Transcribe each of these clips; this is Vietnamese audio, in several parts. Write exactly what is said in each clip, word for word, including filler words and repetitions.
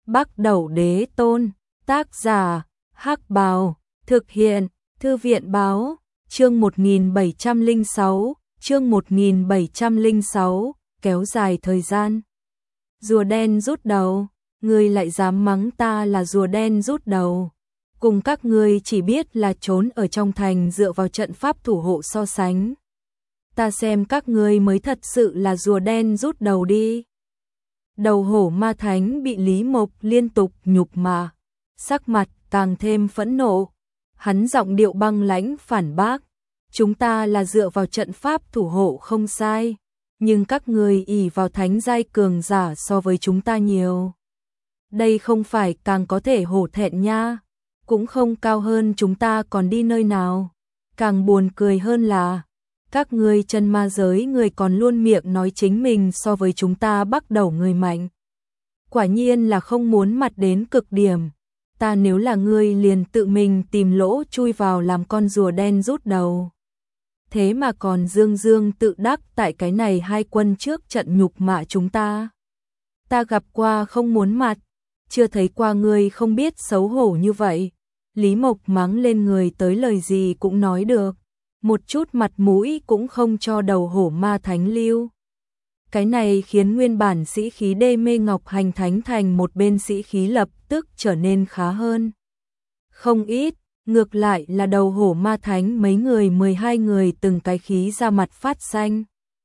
Bắc Đẩu Đế Tôn, tác giả, Hắc Bào, thực hiện, Thư viện Báo, chương một nghìn bảy trăm lẻ sáu, chương một nghìn bảy trăm lẻ sáu, kéo dài thời gian. Rùa đen rút đầu, ngươi lại dám mắng ta là rùa đen rút đầu. Cùng các ngươi chỉ biết là trốn ở trong thành dựa vào trận pháp thủ hộ so sánh. Ta xem các ngươi mới thật sự là rùa đen rút đầu đi. Đầu hổ ma thánh bị Lý Mộc liên tục nhục mạ, sắc mặt càng thêm phẫn nộ. Hắn giọng điệu băng lãnh phản bác, chúng ta là dựa vào trận pháp thủ hộ không sai, nhưng các ngươi ỷ vào thánh giai cường giả so với chúng ta nhiều. Đây không phải càng có thể hổ thẹn nha, cũng không cao hơn chúng ta còn đi nơi nào. Càng buồn cười hơn là các ngươi chân ma giới người còn luôn miệng nói chính mình so với chúng ta Bắc Đẩu người mạnh. Quả nhiên là không muốn mặt đến cực điểm. Ta nếu là ngươi liền tự mình tìm lỗ chui vào làm con rùa đen rút đầu. Thế mà còn dương dương tự đắc tại cái này hai quân trước trận nhục mạ chúng ta. Ta gặp qua không muốn mặt, chưa thấy qua ngươi không biết xấu hổ như vậy. Lý Mộc mắng lên người tới lời gì cũng nói được, một chút mặt mũi cũng không cho đầu hổ ma thánh lưu. Cái này khiến nguyên bản sĩ khí đê mê Ngọc Hành Thánh thành một bên sĩ khí lập tức trở nên khá hơn. Không ít, ngược lại là đầu hổ ma thánh mấy người mười hai người từng cái khí ra mặt phát xanh.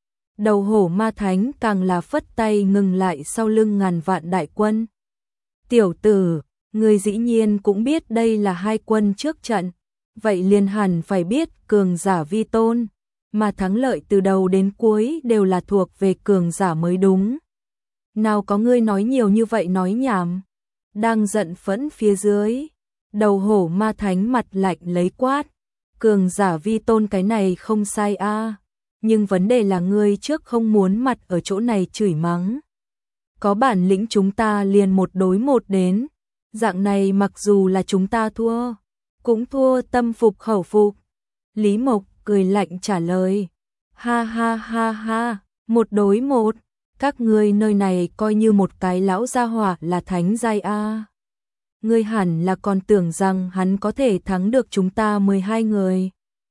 Đầu hổ ma thánh càng là phất tay ngừng lại sau lưng ngàn vạn đại quân. Tiểu tử, người dĩ nhiên cũng biết đây là hai quân trước trận, vậy liền hẳn phải biết cường giả vi tôn, mà thắng lợi từ đầu đến cuối đều là thuộc về cường giả mới đúng. Nào có ngươi nói nhiều như vậy nói nhảm. Đang giận phẫn phía dưới, đầu hổ ma thánh mặt lạnh lấy quát, cường giả vi tôn cái này không sai a, à, nhưng vấn đề là ngươi trước không muốn mặt ở chỗ này chửi mắng. Có bản lĩnh chúng ta liền một đối một đến, dạng này mặc dù là chúng ta thua, cũng thua tâm phục khẩu phục. Lý Mộc cười lạnh trả lời, ha ha ha ha, một đối một, các ngươi nơi này coi như một cái lão gia hỏa là thánh giai a. Ngươi hẳn là còn tưởng rằng hắn có thể thắng được chúng ta mười hai người.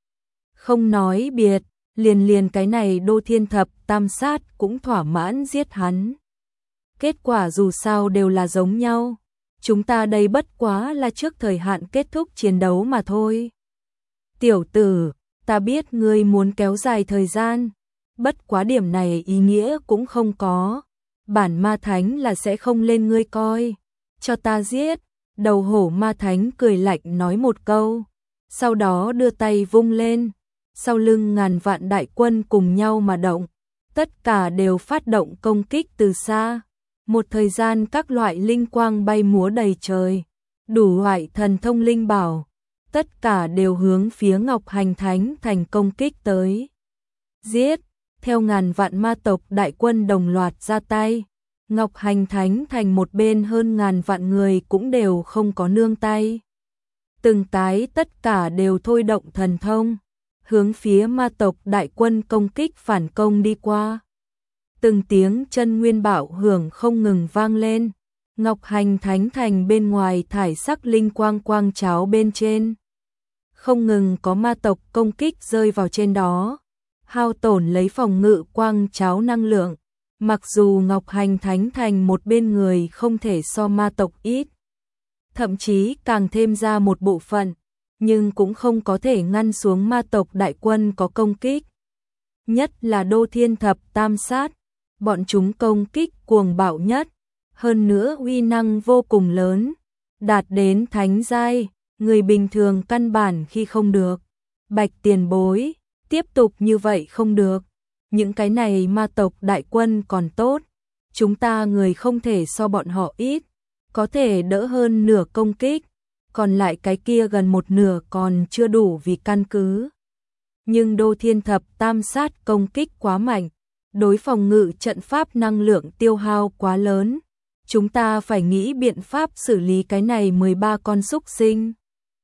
Không nói biệt, liền liền cái này Đô Thiên Thập Tam Sát cũng thỏa mãn giết hắn. Kết quả dù sao đều là giống nhau, chúng ta đây bất quá là trước thời hạn kết thúc chiến đấu mà thôi. Tiểu tử, ta biết ngươi muốn kéo dài thời gian, bất quá điểm này ý nghĩa cũng không có. Bản ma thánh là sẽ không lên ngươi coi, cho ta giết. Đầu hổ ma thánh cười lạnh nói một câu, sau đó đưa tay vung lên, sau lưng ngàn vạn đại quân cùng nhau mà động, tất cả đều phát động công kích từ xa. Một thời gian các loại linh quang bay múa đầy trời, đủ loại thần thông linh bảo, tất cả đều hướng phía Ngọc Hành Thánh thành công kích tới. Giết, theo ngàn vạn ma tộc đại quân đồng loạt ra tay, Ngọc Hành Thánh thành một bên hơn ngàn vạn người cũng đều không có nương tay. Từng cái tất cả đều thôi động thần thông, hướng phía ma tộc đại quân công kích phản công đi qua. Từng tiếng chân nguyên bạo hưởng không ngừng vang lên, Ngọc Hành Thánh thành bên ngoài thải sắc linh quang quang cháo bên trên. Không ngừng có ma tộc công kích rơi vào trên đó, hao tổn lấy phòng ngự quang cháo năng lượng. Mặc dù Ngọc Hành Thánh thành một bên người không thể so ma tộc ít, thậm chí càng thêm ra một bộ phận, nhưng cũng không có thể ngăn xuống ma tộc đại quân có công kích. Nhất là Đô Thiên Thập Tam Sát, bọn chúng công kích cuồng bạo nhất, hơn nữa uy năng vô cùng lớn, đạt đến thánh giai, người bình thường căn bản khi không được. Bạch tiền bối, tiếp tục như vậy không được. Những cái này ma tộc đại quân còn tốt, chúng ta người không thể so bọn họ ít, có thể đỡ hơn nửa công kích, còn lại cái kia gần một nửa còn chưa đủ vì căn cứ. Nhưng Đô Thiên Thập Tam Sát công kích quá mạnh, đối phòng ngự trận pháp năng lượng tiêu hao quá lớn, chúng ta phải nghĩ biện pháp xử lý cái này mười ba con súc sinh.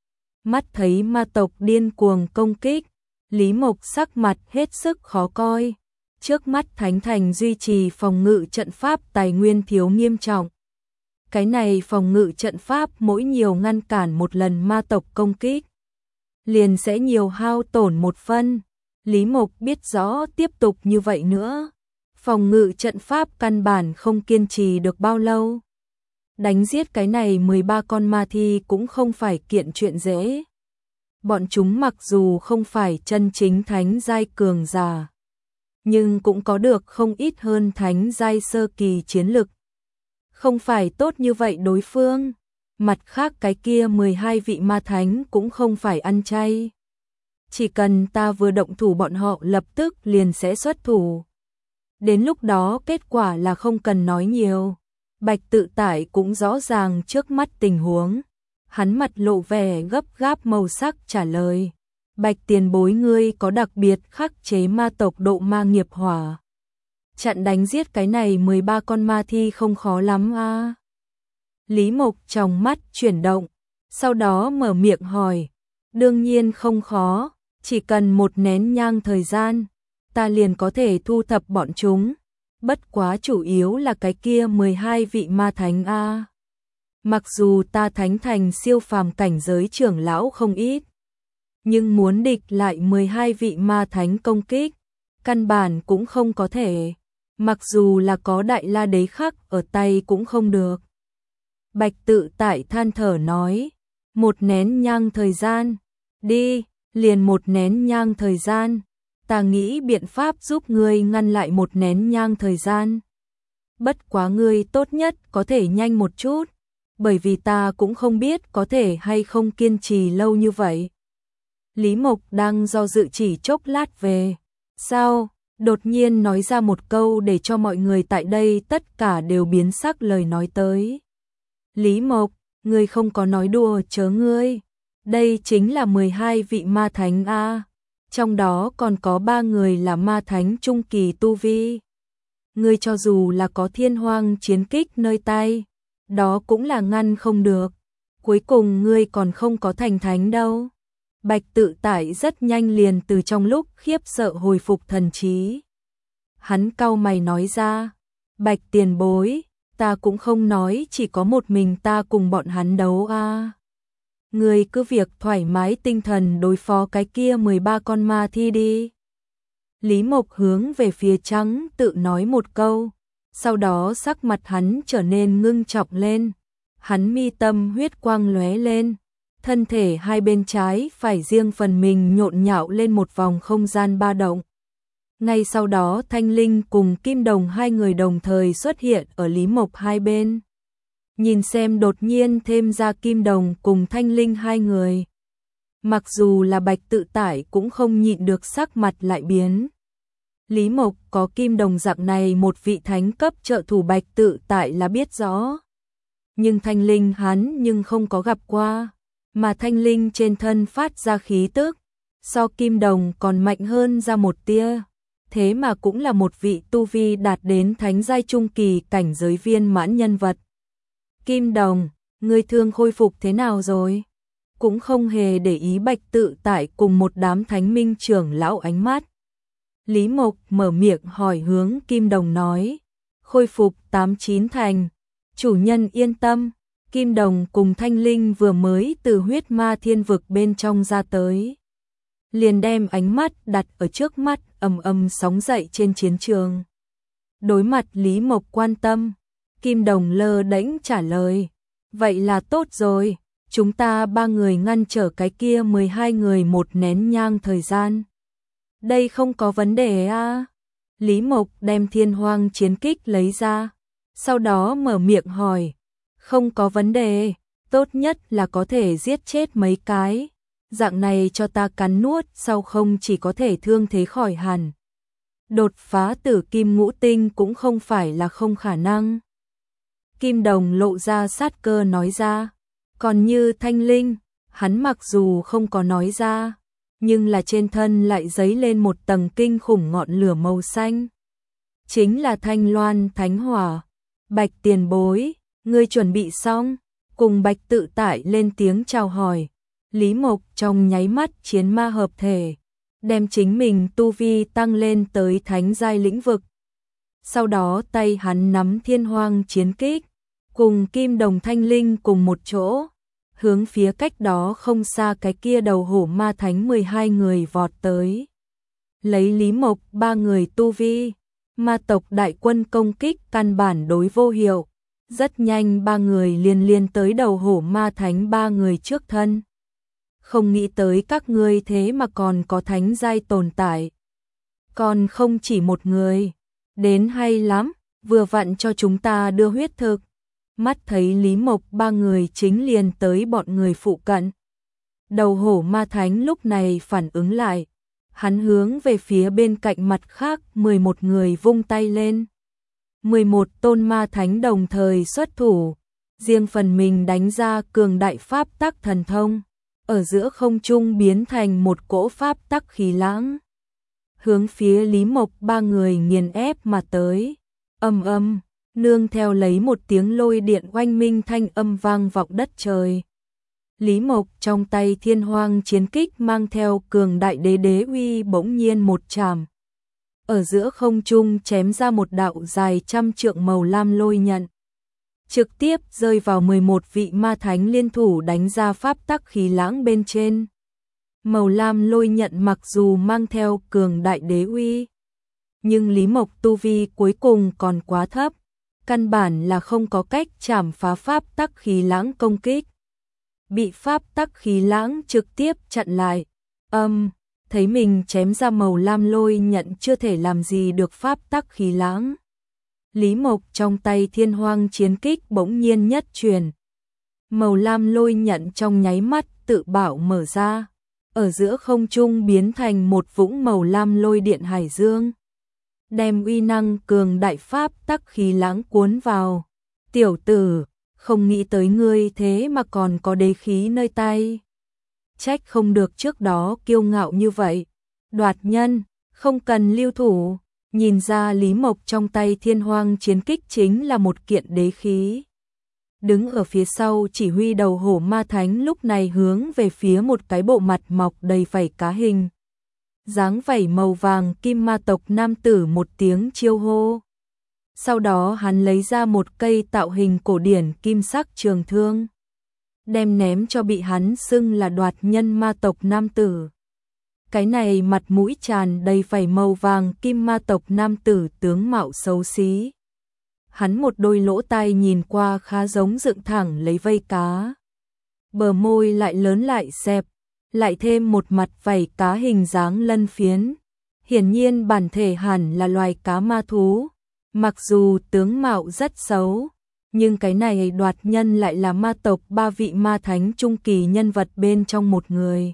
Mắt thấy ma tộc điên cuồng công kích, Lý Mộc sắc mặt hết sức khó coi. Trước mắt Thánh thành duy trì phòng ngự trận pháp tài nguyên thiếu nghiêm trọng. Cái này phòng ngự trận pháp mỗi nhiều ngăn cản một lần ma tộc công kích, liền sẽ nhiều hao tổn một phân. Lý Mộc biết rõ tiếp tục như vậy nữa, phòng ngự trận pháp căn bản không kiên trì được bao lâu. Đánh giết cái này mười ba con ma thi cũng không phải kiện chuyện dễ. Bọn chúng mặc dù không phải chân chính thánh giai cường giả, nhưng cũng có được không ít hơn thánh giai sơ kỳ chiến lực. Không phải tốt như vậy đối phương. Mặt khác cái kia mười hai vị ma thánh cũng không phải ăn chay. Chỉ cần ta vừa động thủ bọn họ lập tức liền sẽ xuất thủ. Đến lúc đó kết quả là không cần nói nhiều. Bạch Tự Tại cũng rõ ràng trước mắt tình huống. Hắn mặt lộ vẻ gấp gáp màu sắc trả lời. Bạch tiền bối ngươi có đặc biệt khắc chế ma tộc độ ma nghiệp hỏa. Chặn đánh giết cái này mười ba con ma thi không khó lắm a. À? Lý Mộc trong mắt chuyển động, sau đó mở miệng hỏi. Đương nhiên không khó, chỉ cần một nén nhang thời gian, ta liền có thể thu thập bọn chúng. Bất quá chủ yếu là cái kia mười hai vị ma thánh a. À? Mặc dù ta thánh thành siêu phàm cảnh giới trưởng lão không ít, nhưng muốn địch lại mười hai vị ma thánh công kích, căn bản cũng không có thể. Mặc dù là có Đại La Đế khắc ở tay cũng không được. Bạch Tự Tại than thở nói, một nén nhang thời gian, đi, liền một nén nhang thời gian, ta nghĩ biện pháp giúp ngươi ngăn lại một nén nhang thời gian. Bất quá ngươi tốt nhất có thể nhanh một chút, bởi vì ta cũng không biết có thể hay không kiên trì lâu như vậy. Lý Mộc đang do dự chỉ chốc lát về, sao, đột nhiên nói ra một câu để cho mọi người tại đây tất cả đều biến sắc lời nói tới. Lý Mộc, ngươi không có nói đùa chớ ngươi, đây chính là mười hai vị ma thánh a, trong đó còn có ba người là ma thánh trung kỳ tu vi. Ngươi cho dù là có thiên hoang chiến kích nơi tay, đó cũng là ngăn không được, cuối cùng ngươi còn không có thành thánh đâu. Bạch Tự Tại rất nhanh liền từ trong lúc khiếp sợ hồi phục thần trí. Hắn cau mày nói ra, Bạch tiền bối, ta cũng không nói chỉ có một mình ta cùng bọn hắn đấu a. À. Ngươi cứ việc thoải mái tinh thần đối phó cái kia mười ba con ma thi đi. Lý Mộc hướng về phía trắng tự nói một câu, sau đó sắc mặt hắn trở nên ngưng trọng lên. Hắn mi tâm huyết quang lóe lên, thân thể hai bên trái phải riêng phần mình nhộn nhạo lên một vòng không gian ba động. Ngay sau đó Thanh Linh cùng Kim Đồng hai người đồng thời xuất hiện ở Lý Mộc hai bên. Nhìn xem đột nhiên thêm ra Kim Đồng cùng Thanh Linh hai người. Mặc dù là Bạch Tự Tại cũng không nhịn được sắc mặt lại biến. Lý Mộc có Kim Đồng dạng này một vị thánh cấp trợ thủ Bạch Tự Tại là biết rõ. Nhưng Thanh Linh hắn nhưng không có gặp qua. Mà Thanh Linh trên thân phát ra khí tức, so Kim Đồng còn mạnh hơn ra một tia. Thế mà cũng là một vị tu vi đạt đến thánh giai trung kỳ cảnh giới viên mãn nhân vật. Kim Đồng, ngươi thương khôi phục thế nào rồi? Cũng không hề để ý Bạch Tự Tại cùng một đám thánh minh trưởng lão ánh mắt. Lý Mộc mở miệng hỏi hướng Kim Đồng nói, khôi phục tám chín thành, chủ nhân yên tâm. Kim Đồng cùng Thanh Linh vừa mới từ huyết ma thiên vực bên trong ra tới, liền đem ánh mắt đặt ở trước mắt ầm ầm sóng dậy trên chiến trường. Đối mặt Lý Mộc quan tâm, Kim Đồng lơ đễnh trả lời, vậy là tốt rồi, chúng ta ba người ngăn trở cái kia mười hai người một nén nhang thời gian. Đây không có vấn đề a. À? Lý Mộc đem thiên hoang chiến kích lấy ra, sau đó mở miệng hỏi, không có vấn đề, tốt nhất là có thể giết chết mấy cái. Dạng này cho ta cắn nuốt sau không chỉ có thể thương thế khỏi hẳn. Đột phá tử kim ngũ tinh cũng không phải là không khả năng. Kim Đồng lộ ra sát cơ nói ra. Còn như Thanh Linh, hắn mặc dù không có nói ra, nhưng là trên thân lại dấy lên một tầng kinh khủng ngọn lửa màu xanh. Chính là Thanh Loan Thánh Hỏa. Bạch tiền bối, ngươi chuẩn bị xong? Cùng Bạch Tự Tại lên tiếng chào hỏi. Lý Mộc trong nháy mắt chiến ma hợp thể, đem chính mình tu vi tăng lên tới thánh giai lĩnh vực. Sau đó tay hắn nắm thiên hoang chiến kích, cùng Kim Đồng Thanh Linh cùng một chỗ, hướng phía cách đó không xa cái kia đầu hổ ma thánh mười hai người vọt tới. Lấy Lý Mộc ba người tu vi, ma tộc đại quân công kích căn bản đối vô hiệu. Rất nhanh ba người liền liền tới đầu hổ ma thánh ba người trước thân. Không nghĩ tới các ngươi thế mà còn có thánh giai tồn tại. Còn không chỉ một người. Đến hay lắm, vừa vặn cho chúng ta đưa huyết thực. Mắt thấy Lý Mộc ba người chính liền tới bọn người phụ cận. Đầu hổ ma thánh lúc này phản ứng lại. Hắn hướng về phía bên cạnh mặt khác mười một người vung tay lên. mười một tôn ma thánh đồng thời xuất thủ, riêng phần mình đánh ra cường đại pháp tắc thần thông, ở giữa không trung biến thành một cỗ pháp tắc khí lãng, hướng phía Lý Mộc ba người nghiền ép mà tới. Âm âm, nương theo lấy một tiếng lôi điện oanh minh thanh âm vang vọng đất trời. Lý Mộc trong tay Thiên Hoang chiến kích mang theo cường đại đế đế uy bỗng nhiên một chạm. Ở giữa không trung chém ra một đạo dài trăm trượng màu lam lôi nhận. Trực tiếp rơi vào mười một vị ma thánh liên thủ đánh ra pháp tắc khí lãng bên trên. Màu lam lôi nhận mặc dù mang theo cường đại đế uy, nhưng Lý Mộc tu vi cuối cùng còn quá thấp, căn bản là không có cách chảm phá pháp tắc khí lãng công kích. Bị pháp tắc khí lãng trực tiếp chặn lại. Âm, thấy mình chém ra màu lam lôi nhận chưa thể làm gì được pháp tắc khí lãng. Lý Mộc trong tay Thiên Hoang chiến kích bỗng nhiên nhất truyền. Màu lam lôi nhận trong nháy mắt tự bảo mở ra, ở giữa không trung biến thành một vũng màu lam lôi điện hải dương. Đem uy năng cường đại pháp tắc khí lãng cuốn vào. Tiểu tử, không nghĩ tới ngươi thế mà còn có đế khí nơi tay. Trách không được trước đó kiêu ngạo như vậy. Đoạt nhân, không cần lưu thủ. Nhìn ra Lý Mộc trong tay Thiên Hoang chiến kích chính là một kiện đế khí. Đứng ở phía sau chỉ huy đầu hổ ma thánh lúc này hướng về phía một cái bộ mặt mọc đầy vảy cá hình. Dáng vảy màu vàng kim ma tộc nam tử một tiếng chiêu hô. Sau đó hắn lấy ra một cây tạo hình cổ điển kim sắc trường thương, đem ném cho bị hắn xưng là đoạt nhân ma tộc nam tử. Cái này mặt mũi tràn đầy vảy màu vàng kim ma tộc nam tử tướng mạo xấu xí. Hắn một đôi lỗ tai nhìn qua khá giống dựng thẳng lấy vây cá. Bờ môi lại lớn lại xẹp, lại thêm một mặt vảy cá hình dáng lân phiến. Hiển nhiên bản thể hẳn là loài cá ma thú. Mặc dù tướng mạo rất xấu, nhưng cái này đoạt nhân lại là ma tộc ba vị ma thánh trung kỳ nhân vật bên trong một người.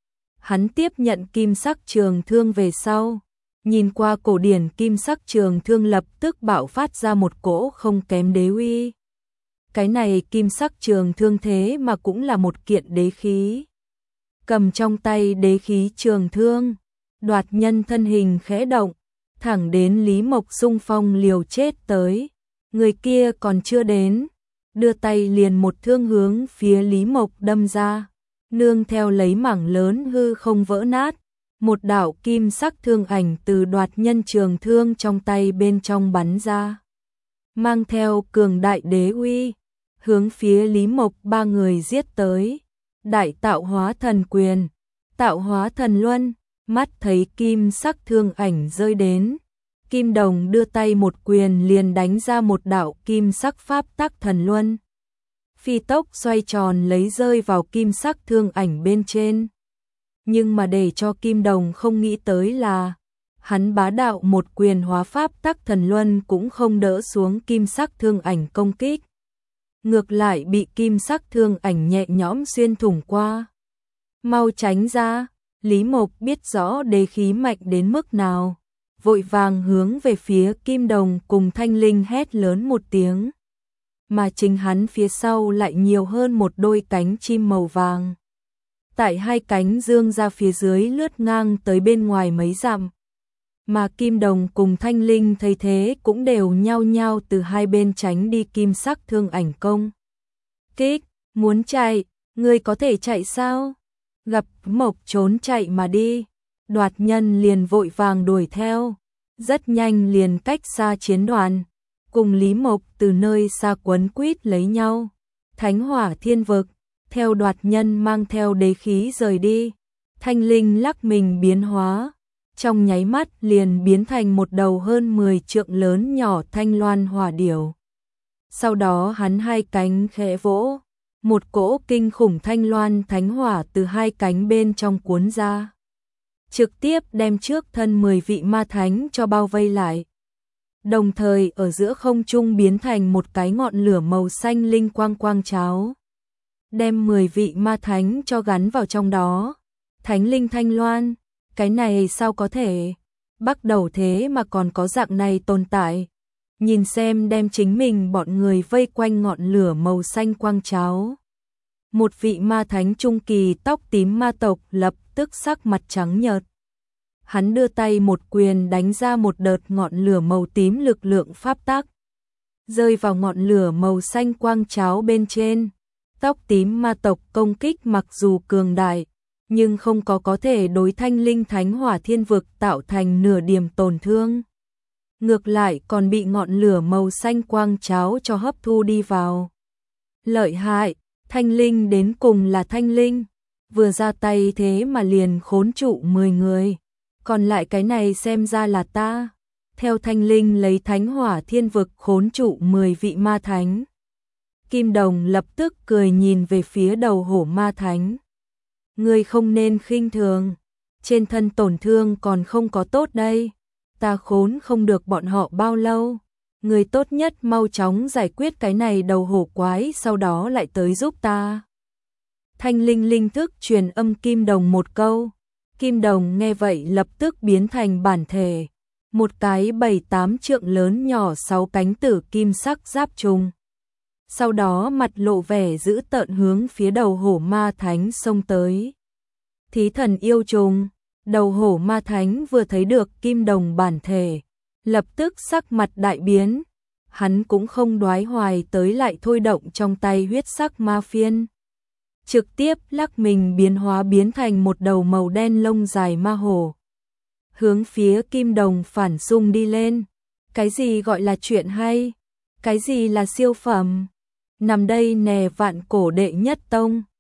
Hắn tiếp nhận kim sắc trường thương về sau, nhìn qua cổ điển kim sắc trường thương lập tức bạo phát ra một cỗ không kém đế uy. Cái này kim sắc trường thương thế mà cũng là một kiện đế khí. Cầm trong tay đế khí trường thương, đoạt nhân thân hình khẽ động, thẳng đến Lý Mộc xung phong liều chết tới. Người kia còn chưa đến, đưa tay liền một thương hướng phía Lý Mộc đâm ra, nương theo lấy mảng lớn hư không vỡ nát, một đạo kim sắc thương ảnh từ đoạt nhân trường thương trong tay bên trong bắn ra, mang theo cường đại đế uy, hướng phía Lý Mộc ba người giết tới. Đại tạo hóa thần quyền, tạo hóa thần luân. Mắt thấy kim sắc thương ảnh rơi đến, Kim Đồng đưa tay một quyền liền đánh ra một đạo kim sắc pháp tắc thần luân. Phi tốc xoay tròn lấy rơi vào kim sắc thương ảnh bên trên. Nhưng mà để cho Kim Đồng không nghĩ tới là, hắn bá đạo một quyền hóa pháp tắc thần luân cũng không đỡ xuống kim sắc thương ảnh công kích. Ngược lại bị kim sắc thương ảnh nhẹ nhõm xuyên thủng qua. Mau tránh ra! Lý Mộc biết rõ đế khí mạnh đến mức nào, vội vàng hướng về phía Kim Đồng cùng Thanh Linh hét lớn một tiếng. Mà chính hắn phía sau lại nhiều hơn một đôi cánh chim màu vàng. Tại hai cánh dương ra phía dưới lướt ngang tới bên ngoài mấy dặm. Mà Kim Đồng cùng Thanh Linh thấy thế cũng đều nhao nhao từ hai bên tránh đi kim sắc thương ảnh công kích. Muốn chạy, ngươi có thể chạy sao? Gặp Mộc trốn chạy mà đi, đoạt nhân liền vội vàng đuổi theo, rất nhanh liền cách xa chiến đoàn, cùng Lý Mộc từ nơi xa quấn quýt lấy nhau. Thánh hỏa thiên vực, theo đoạt nhân mang theo đế khí rời đi. Thanh linh lắc mình biến hóa, trong nháy mắt liền biến thành một đầu hơn mười trượng lớn nhỏ thanh loan hỏa điểu. Sau đó hắn hai cánh khẽ vỗ, một cỗ kinh khủng thanh loan thánh hỏa từ hai cánh bên trong cuốn ra, trực tiếp đem trước thân mười vị ma thánh cho bao vây lại. Đồng thời ở giữa không trung biến thành một cái ngọn lửa màu xanh linh quang quang cháo, đem mười vị ma thánh cho gắn vào trong đó. Thánh linh thanh loan, cái này sao có thể? Bắt đầu thế mà còn có dạng này tồn tại. Nhìn xem đem chính mình bọn người vây quanh ngọn lửa màu xanh quang cháo. Một vị ma thánh trung kỳ tóc tím ma tộc lập tức sắc mặt trắng nhợt. Hắn đưa tay một quyền đánh ra một đợt ngọn lửa màu tím lực lượng pháp tắc, rơi vào ngọn lửa màu xanh quang cháo bên trên. Tóc tím ma tộc công kích mặc dù cường đại, nhưng không có có thể đối thanh linh thánh hỏa thiên vực tạo thành nửa điểm tổn thương. Ngược lại còn bị ngọn lửa màu xanh quang cháo cho hấp thu đi vào. Lợi hại, thanh linh đến cùng là thanh linh, vừa ra tay thế mà liền khốn trụ mười người. Còn lại cái này xem ra là ta. Theo thanh linh lấy thánh hỏa thiên vực khốn trụ mười vị ma thánh. Kim Đồng lập tức cười nhìn về phía đầu hổ ma thánh. Ngươi không nên khinh thường, trên thân tổn thương còn không có tốt đây. Ta khốn không được bọn họ bao lâu. Ngươi tốt nhất mau chóng giải quyết cái này đầu hổ quái, sau đó lại tới giúp ta. Thanh linh linh thức truyền âm Kim Đồng một câu. Kim Đồng nghe vậy lập tức biến thành bản thể, một cái bảy tám trượng lớn nhỏ sáu cánh tử kim sắc giáp trùng. Sau đó mặt lộ vẻ dữ tợn hướng phía đầu hổ ma thánh xông tới. Thí thần yêu trùng, đầu hổ ma thánh vừa thấy được Kim Đồng bản thể, lập tức sắc mặt đại biến. Hắn cũng không đoái hoài tới lại thôi động trong tay huyết sắc ma phiên. Trực tiếp lắc mình biến hóa biến thành một đầu màu đen lông dài ma hổ. Hướng phía Kim Đồng phản xung đi lên. Cái gì gọi là chuyện hay? Cái gì là siêu phẩm? Nằm đây nè vạn cổ đệ nhất tông.